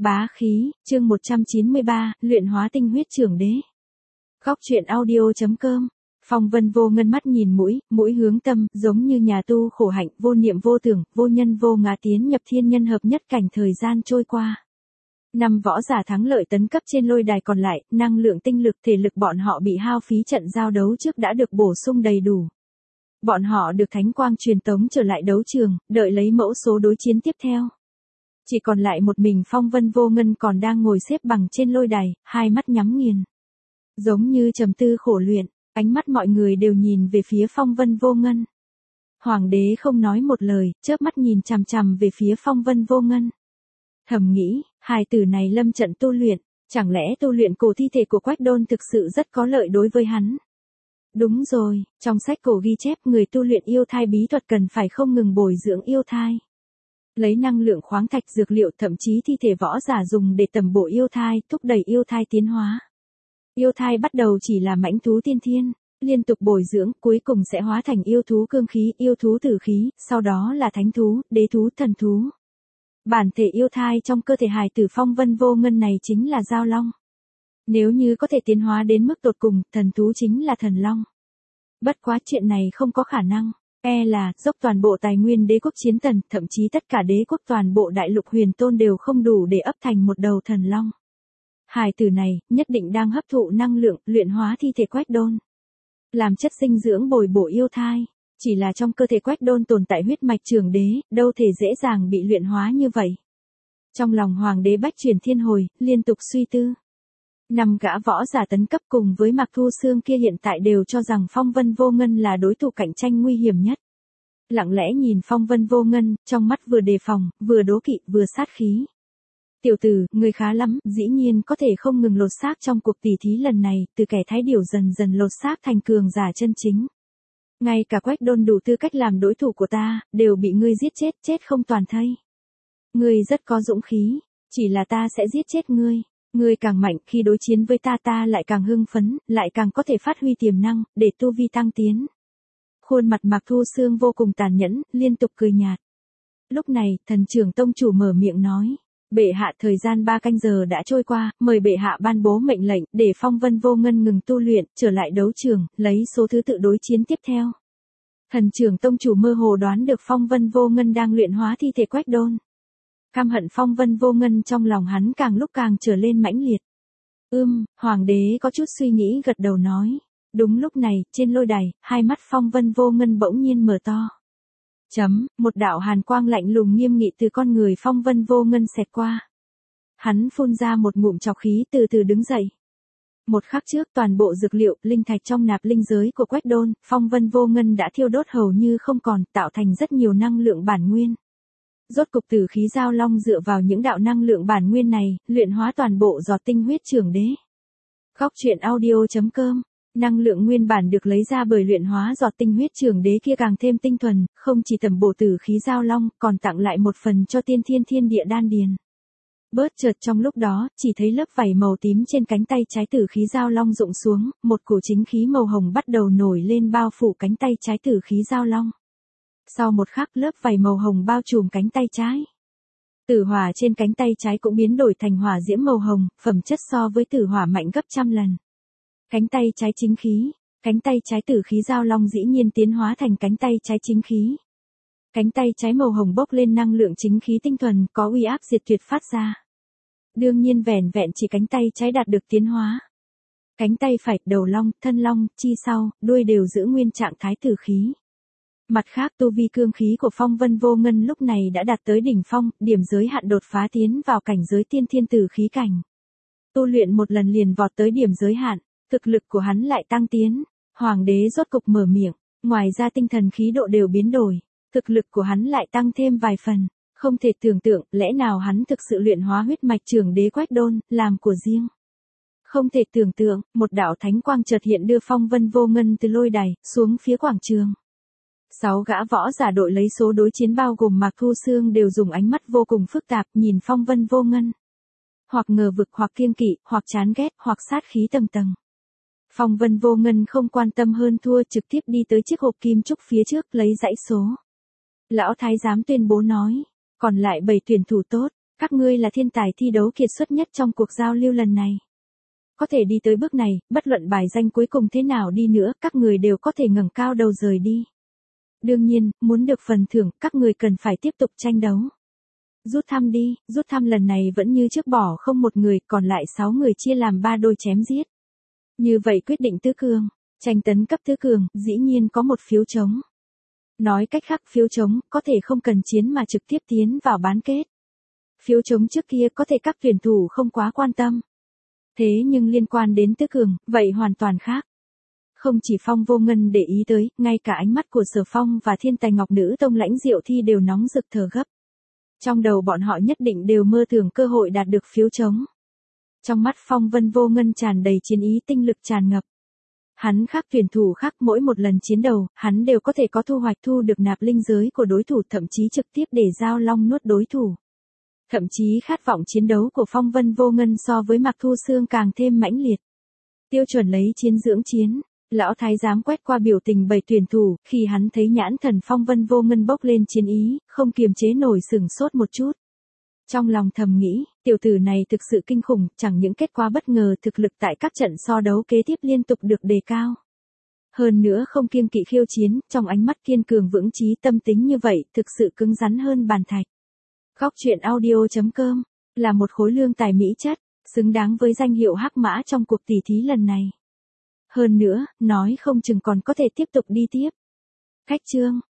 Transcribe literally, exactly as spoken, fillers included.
Bá khí, chương một trăm chín mươi ba, luyện hóa tinh huyết trưởng đế. Góc truyện audio.com. Phong Vân Vô Ngân mắt nhìn mũi, mũi hướng tâm, giống như nhà tu khổ hạnh, vô niệm vô tưởng, vô nhân vô ngã tiến nhập thiên nhân hợp nhất cảnh. Thời gian trôi qua. Năm võ giả thắng lợi tấn cấp trên lôi đài còn lại, năng lượng tinh lực thể lực bọn họ bị hao phí trận giao đấu trước đã được bổ sung đầy đủ. Bọn họ được thánh quang truyền tống trở lại đấu trường, đợi lấy mẫu số đối chiến tiếp theo. Chỉ còn lại một mình Phong Vân Vô Ngân còn đang ngồi xếp bằng trên lôi đài, hai mắt nhắm nghiền. Giống như trầm tư khổ luyện, ánh mắt mọi người đều nhìn về phía Phong Vân Vô Ngân. Hoàng đế không nói một lời, chớp mắt nhìn chằm chằm về phía Phong Vân Vô Ngân. Thầm nghĩ, hài tử này lâm trận tu luyện, chẳng lẽ tu luyện cổ thi thể của Quách Đôn thực sự rất có lợi đối với hắn? Đúng rồi, trong sách cổ ghi chép người tu luyện yêu thai bí thuật cần phải không ngừng bồi dưỡng yêu thai. Lấy năng lượng khoáng thạch dược liệu thậm chí thi thể võ giả dùng để tầm bổ yêu thai, thúc đẩy yêu thai tiến hóa. Yêu thai bắt đầu chỉ là mãnh thú tiên thiên, liên tục bồi dưỡng, cuối cùng sẽ hóa thành yêu thú cương khí, yêu thú tử khí, sau đó là thánh thú, đế thú, thần thú. Bản thể yêu thai trong cơ thể hài tử Phong Vân Vô Ngân này chính là giao long. Nếu như có thể tiến hóa đến mức tột cùng, thần thú chính là thần long. Bất quá chuyện này không có khả năng. E là, dốc toàn bộ tài nguyên đế quốc chiến tần, thậm chí tất cả đế quốc toàn bộ đại lục huyền tôn đều không đủ để ấp thành một đầu thần long. Hài tử này, nhất định đang hấp thụ năng lượng, luyện hóa thi thể Quách Đôn. Làm chất dinh dưỡng bồi bổ yêu thai. Chỉ là trong cơ thể Quách Đôn tồn tại huyết mạch trưởng đế, đâu thể dễ dàng bị luyện hóa như vậy. Trong lòng hoàng đế bách chuyển thiên hồi, liên tục suy tư. Năm gã võ giả tấn cấp cùng với Mạc Thu Xương kia hiện tại đều cho rằng Phong Vân Vô Ngân là đối thủ cạnh tranh nguy hiểm nhất. Lặng lẽ nhìn Phong Vân Vô Ngân, trong mắt vừa đề phòng, vừa đố kỵ, vừa sát khí. Tiểu tử, người khá lắm, dĩ nhiên có thể không ngừng lột xác trong cuộc tỉ thí lần này, từ kẻ thái điểu dần dần lột xác thành cường giả chân chính. Ngay cả Quách Đôn đủ tư cách làm đối thủ của ta, đều bị ngươi giết chết, chết không toàn thây. Ngươi rất có dũng khí, chỉ là ta sẽ giết chết ngươi. Ngươi càng mạnh, khi đối chiến với ta ta lại càng hưng phấn, lại càng có thể phát huy tiềm năng, để tu vi tăng tiến. Khuôn mặt Mạc Thu Xương vô cùng tàn nhẫn, liên tục cười nhạt. Lúc này, thần trưởng tông chủ mở miệng nói. Bệ hạ, thời gian ba canh giờ đã trôi qua, mời bệ hạ ban bố mệnh lệnh, để Phong Vân Vô Ngân ngừng tu luyện, trở lại đấu trường, lấy số thứ tự đối chiến tiếp theo. Thần trưởng tông chủ mơ hồ đoán được Phong Vân Vô Ngân đang luyện hóa thi thể Quách Đôn. Căm hận Phong Vân Vô Ngân trong lòng hắn càng lúc càng trở lên mãnh liệt. Ưm, hoàng đế có chút suy nghĩ gật đầu nói. Đúng lúc này, trên lôi đài, hai mắt Phong Vân Vô Ngân bỗng nhiên mở to. Chấm, một đạo hàn quang lạnh lùng nghiêm nghị từ con người Phong Vân Vô Ngân xẹt qua. Hắn phun ra một ngụm trọc khí từ từ đứng dậy. Một khắc trước toàn bộ dược liệu, linh thạch trong nạp linh giới của Quách Đôn, Phong Vân Vô Ngân đã thiêu đốt hầu như không còn, tạo thành rất nhiều năng lượng bản nguyên. Rốt cục tử khí giao long dựa vào những đạo năng lượng bản nguyên này, luyện hóa toàn bộ giọt tinh huyết trưởng đế. Góc truyện audio.com. Năng lượng nguyên bản được lấy ra bởi luyện hóa giọt tinh huyết trưởng đế kia càng thêm tinh thuần, không chỉ tầm bổ tử khí giao long, còn tặng lại một phần cho tiên thiên thiên địa đan điền. Bớt chợt trong lúc đó, chỉ thấy lớp vảy màu tím trên cánh tay trái tử khí giao long rụng xuống, một cổ chính khí màu hồng bắt đầu nổi lên bao phủ cánh tay trái tử khí giao long. Sau một khắc lớp vảy màu hồng bao trùm cánh tay trái. Tử hỏa trên cánh tay trái cũng biến đổi thành hỏa diễm màu hồng, phẩm chất so với tử hỏa mạnh gấp trăm lần. Cánh tay trái chính khí, cánh tay trái tử khí giao long dĩ nhiên tiến hóa thành cánh tay trái chính khí. Cánh tay trái màu hồng bốc lên năng lượng chính khí tinh thuần, có uy áp diệt tuyệt phát ra. Đương nhiên vẻn vẹn chỉ cánh tay trái đạt được tiến hóa. Cánh tay phải, đầu long, thân long, chi sau, đuôi đều giữ nguyên trạng thái tử khí. Mặt khác tu vi cương khí của Phong Vân Vô Ngân lúc này đã đạt tới đỉnh phong, điểm giới hạn đột phá tiến vào cảnh giới tiên thiên tử khí cảnh. Tu luyện một lần liền vọt tới điểm giới hạn, thực lực của hắn lại tăng tiến. Hoàng đế rốt cục mở miệng, ngoài ra tinh thần khí độ đều biến đổi, thực lực của hắn lại tăng thêm vài phần. Không thể tưởng tượng, lẽ nào hắn thực sự luyện hóa huyết mạch trưởng đế Quách Đôn, làm của riêng. Không thể tưởng tượng, một đạo thánh quang chợt hiện đưa Phong Vân Vô Ngân từ lôi đài, xuống phía quảng trường. Sáu gã võ giả đội lấy số đối chiến bao gồm Mạc Thu Xương đều dùng ánh mắt vô cùng phức tạp nhìn Phong Vân Vô Ngân. Hoặc ngờ vực, hoặc kiêng kỵ, hoặc chán ghét, hoặc sát khí tầng tầng. Phong Vân Vô Ngân không quan tâm hơn thua, trực tiếp đi tới chiếc hộp kim trúc phía trước lấy dãy số. Lão thái giám tuyên bố nói, còn lại bảy tuyển thủ tốt, Các ngươi là thiên tài thi đấu kiệt xuất nhất trong cuộc giao lưu lần này. Có thể đi tới bước này, bất luận bài danh cuối cùng thế nào đi nữa, các người đều có thể ngẩng cao đầu rời đi. Đương nhiên, muốn được phần thưởng, các người cần phải tiếp tục tranh đấu. Rút thăm đi, rút thăm lần này vẫn như trước bỏ không một người, còn lại sáu người chia làm ba đôi chém giết. Như vậy quyết định tứ cường, tranh tấn cấp tứ cường, dĩ nhiên có một phiếu trống. Nói cách khác phiếu trống, có thể không cần chiến mà trực tiếp tiến vào bán kết. Phiếu trống trước kia có thể các tuyển thủ không quá quan tâm. Thế nhưng liên quan đến tứ cường, vậy hoàn toàn khác. Không chỉ Phong Vô Ngân để ý tới, ngay cả ánh mắt của Sở Phong và Thiên Tài Ngọc Nữ Tông Lãnh Diệu Thi đều nóng rực thở gấp. Trong đầu bọn họ nhất định đều mơ tưởng cơ hội đạt được phiếu trống. Trong mắt Phong Vân Vô Ngân tràn đầy chiến ý, tinh lực tràn ngập. Hắn khác tuyển thủ khác, mỗi một lần chiến đầu, hắn đều có thể có thu hoạch, thu được nạp linh giới của đối thủ, thậm chí trực tiếp để giao long nuốt đối thủ. Thậm chí khát vọng chiến đấu của Phong Vân Vô Ngân so với Mạc Thu Xương càng thêm mãnh liệt. Tiêu chuẩn lấy chiến dưỡng chiến, lão thái giám quét qua biểu tình bảy tuyển thủ, khi hắn thấy nhãn thần Phong Vân Vô Ngân bốc lên chiến ý, không kiềm chế nổi sửng sốt một chút. Trong lòng thầm nghĩ, tiểu tử này thực sự kinh khủng, chẳng những kết quả bất ngờ, thực lực tại các trận so đấu kế tiếp liên tục được đề cao. Hơn nữa không kiêng kỵ khiêu chiến, trong ánh mắt kiên cường vững chí, tâm tính như vậy, thực sự cứng rắn hơn bàn thạch. Góc truyện audio chấm com là một khối lương tài mỹ chất, xứng đáng với danh hiệu hắc mã trong cuộc tỷ thí lần này. Hơn nữa, nói không chừng còn có thể tiếp tục đi tiếp. Khách chương